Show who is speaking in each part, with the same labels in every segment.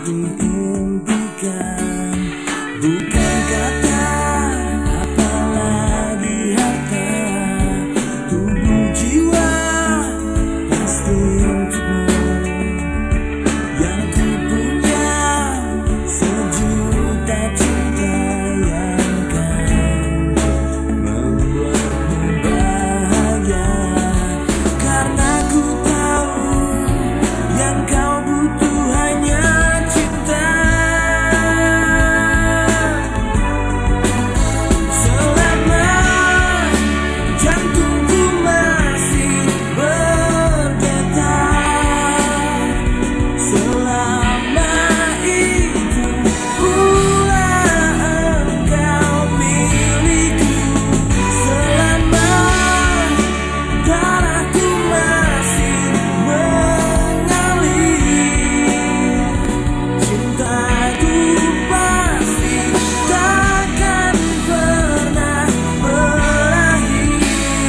Speaker 1: diimpikan, bukan kata apalagi harta, tubuh jiwa pasti untukmu. Yang ku punya sejuta cinta yang kan membuatmu bahagia, karena ku tahu yang kau butuh hanya cinta. Selama jantungku masih berdetak, selama itu pula engkau milikku. Selama darahku masih mengalir, cintaku pasti takkan pernah berakhir.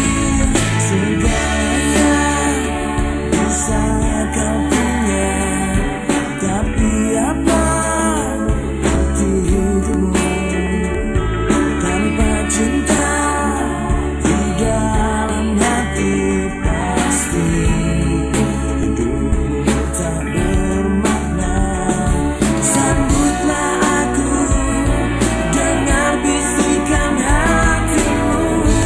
Speaker 1: Segala bisa kau punya, tapi apa arti hidupmu tanpa cinta? Di dalam hati pasti hidupmu tak bermakna. Sambutlah aku, dengar bisikan hatimu.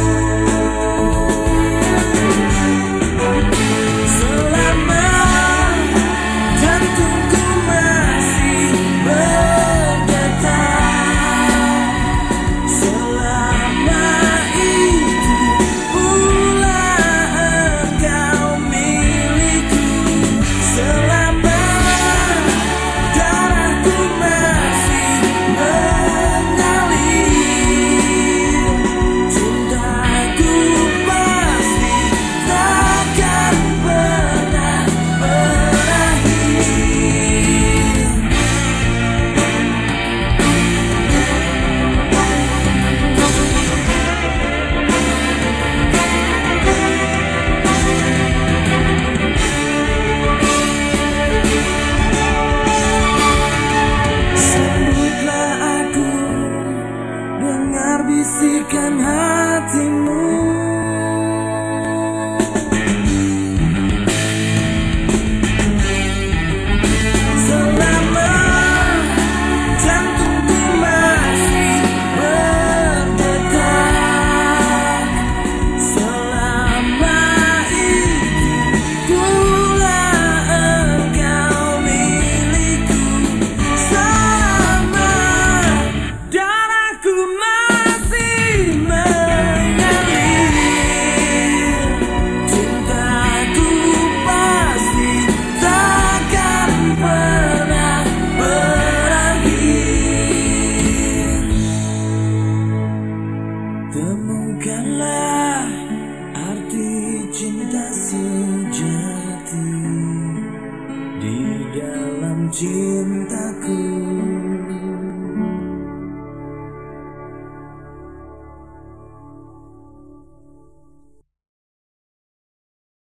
Speaker 1: Selama jantungku masih berdetak, selama itu pula engkau milikku. Selama darahku masih mengalir, cintaku pasti takkan pernah berakhir. Sambutlah aku, dengar bisikan hatimu. Selama jantungku masih berdetak, selama itu pula engkau milikku. Selama darahku masih mengalir, cintaku pasti takkan pernah berakhir. Temukanlah arti cinta sejati di dalam cintaku.